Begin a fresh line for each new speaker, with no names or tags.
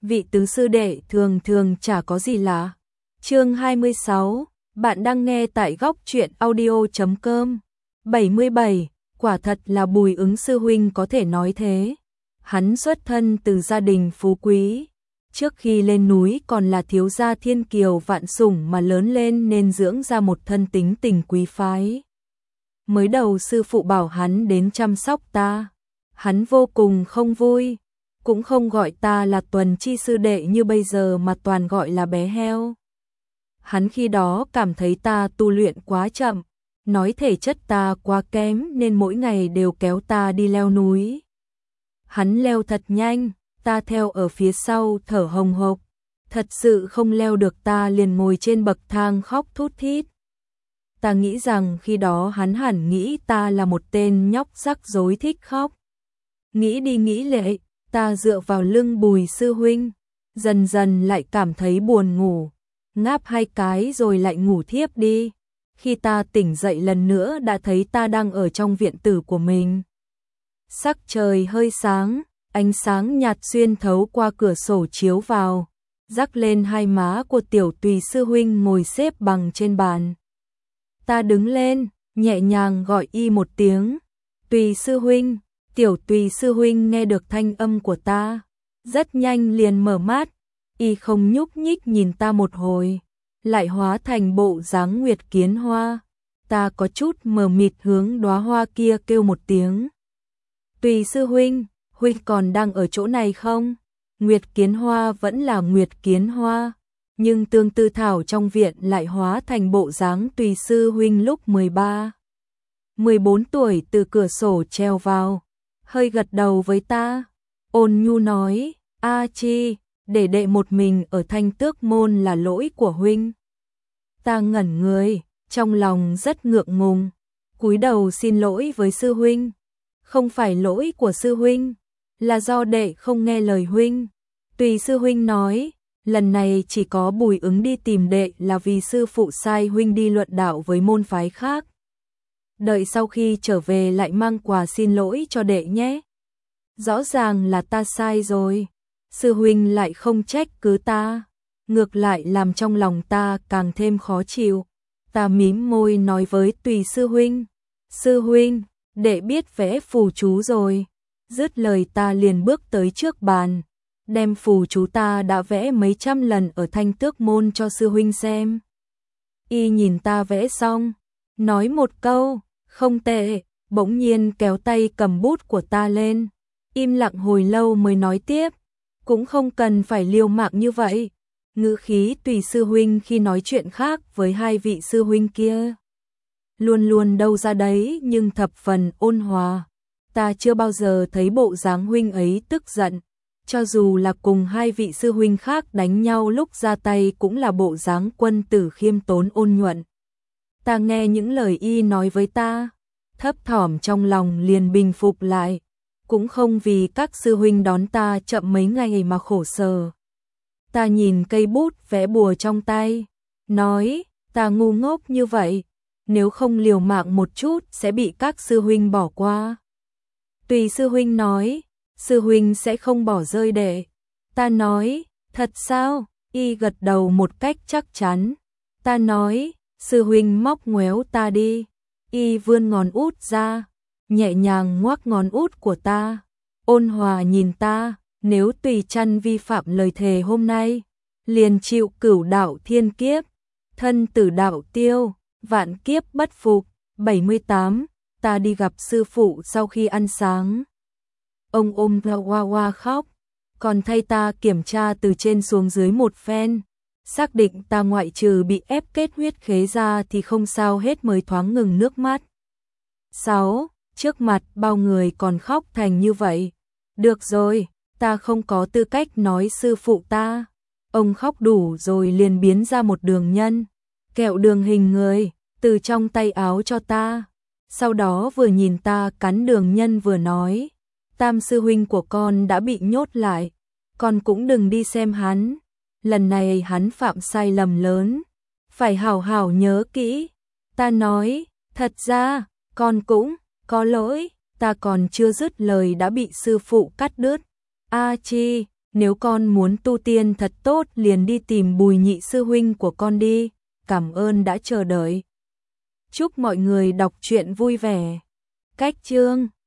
vị tứ sư đệ thường thường chả có gì lạ. Chương 26, bạn đang nghe tại góc truyện audio.com. 77, quả thật là Bùi Ứng sư huynh có thể nói thế. Hắn xuất thân từ gia đình phú quý, trước khi lên núi còn là thiếu gia thiên kiều vạn sủng mà lớn lên nên dưỡng ra một thân tính tình quý phái. Mới đầu sư phụ bảo hắn đến chăm sóc ta, hắn vô cùng không vui, cũng không gọi ta là Tuần Chi sư đệ như bây giờ mà toàn gọi là bé heo. Hắn khi đó cảm thấy ta tu luyện quá chậm, nói thể chất ta quá kém nên mỗi ngày đều kéo ta đi leo núi. Hắn leo thật nhanh, ta theo ở phía sau thở hồng hộc, thật sự không leo được ta liền ngồi trên bậc thang khóc thút thít. Ta nghĩ rằng khi đó hắn hẳn nghĩ ta là một tên nhóc rắc rối thích khóc. Nghĩ đi nghĩ lại, ta dựa vào lưng Bùi sư huynh, dần dần lại cảm thấy buồn ngủ, ngáp 2 cái rồi lại ngủ thiếp đi. Khi ta tỉnh dậy lần nữa đã thấy ta đang ở trong viện tử của mình. Sắc trời hơi sáng, ánh sáng nhạt xuyên thấu qua cửa sổ chiếu vào, rắc lên hai má của Tiểu Tùy sư huynh ngồi xếp bằng trên bàn. Ta đứng lên, nhẹ nhàng gọi y một tiếng, Tùy sư huynh. Tiểu Tùy sư huynh nghe được thanh âm của ta, rất nhanh liền mở mắt, y không nhúc nhích nhìn ta một hồi, lại hóa thành bộ dáng Nguyệt Kiến Hoa. Ta có chút mờ mịt hướng đóa hoa kia kêu một tiếng. Tùy sư huynh, huynh còn đang ở chỗ này không? Nguyệt Kiến Hoa vẫn là Nguyệt Kiến Hoa, nhưng Tương Tư Thảo trong viện lại hóa thành bộ dáng Tùy sư huynh lúc 14 tuổi từ cửa sổ treo vào, hơi gật đầu với ta, ôn nhu nói, A Chi, để đệ một mình ở Thanh Tước môn là lỗi của huynh. Ta ngẩn người, trong lòng rất ngượng ngùng, cúi đầu xin lỗi với sư huynh. Không phải lỗi của sư huynh, là do đệ không nghe lời huynh. Tùy sư huynh nói, lần này chỉ có Bùi Ứng đi tìm đệ là vì sư phụ sai huynh đi luận đạo với môn phái khác. Đợi sau khi trở về lại mang quà xin lỗi cho đệ nhé. Rõ ràng là ta sai rồi, sư huynh lại không trách cứ ta, ngược lại làm trong lòng ta càng thêm khó chịu. Ta mím môi nói với Tùy sư huynh, đệ biết vẽ phù chú rồi. Dứt lời ta liền bước tới trước bàn, đem phù chú ta đã vẽ mấy trăm lần ở Thanh Tước môn cho sư huynh xem. Y nhìn ta vẽ xong, nói một câu, không tệ, bỗng nhiên kéo tay cầm bút của ta lên, im lặng hồi lâu mới nói tiếp, cũng không cần phải liều mạng như vậy. Ngữ khí Tùy sư huynh khi nói chuyện khác với hai vị sư huynh kia. Luôn luôn đâu ra đấy nhưng thập phần ôn hòa. Ta chưa bao giờ thấy bộ dáng huynh ấy tức giận, cho dù là cùng hai vị sư huynh khác đánh nhau lúc ra tay cũng là bộ dáng quân tử khiêm tốn ôn nhuận. Ta nghe những lời y nói với ta, thấp thỏm trong lòng liền bình phục lại, cũng không vì các sư huynh đón ta chậm mấy ngày mà khổ sở. Ta nhìn cây bút vẽ bùa trong tay, nói, ta ngu ngốc như vậy, nếu không liều mạng một chút sẽ bị các sư huynh bỏ qua. Tùy sư huynh nói, sư huynh sẽ không bỏ rơi đệ. Ta nói, thật sao? Y gật đầu một cách chắc chắn. Ta nói, sư huynh móc ngoéo ta đi. Y vươn ngón út ra, nhẹ nhàng ngoắc ngón út của ta, ôn hòa nhìn ta, nếu Tùy Trăn vi phạm lời thề hôm nay, liền chịu cửu đạo thiên kiếp, thân tử đạo tiêu, vạn kiếp bất phục. 78, ta đi gặp sư phụ sau khi ăn sáng. Ông ôm Hoa Hoa khóc, còn thay ta kiểm tra từ trên xuống dưới một phen, xác định ta ngoại trừ bị ép kết huyết khế ra thì không sao hết mới thoáng ngừng nước mắt. 6. Trước mặt bao người còn khóc thành như vậy. Được rồi, ta không có tư cách nói sư phụ ta. Ông khóc đủ rồi liền biến ra một đường nhân, kẹo đường hình người, từ trong tay áo cho ta. Sau đó vừa nhìn ta cắn đường nhân vừa nói, Tam sư huynh của con đã bị nhốt lại, con cũng đừng đi xem hắn. Lần này hắn phạm sai lầm lớn, phải hảo hảo nhớ kỹ. Ta nói, thật ra, con cũng có lỗi. Ta còn chưa dứt lời đã bị sư phụ cắt đứt. A Chi, Nếu con muốn tu tiên thật tốt liền đi tìm Bùi nhị sư huynh của con đi. Cảm ơn đã chờ đợi. Chúc mọi người đọc truyện vui vẻ. Cách chương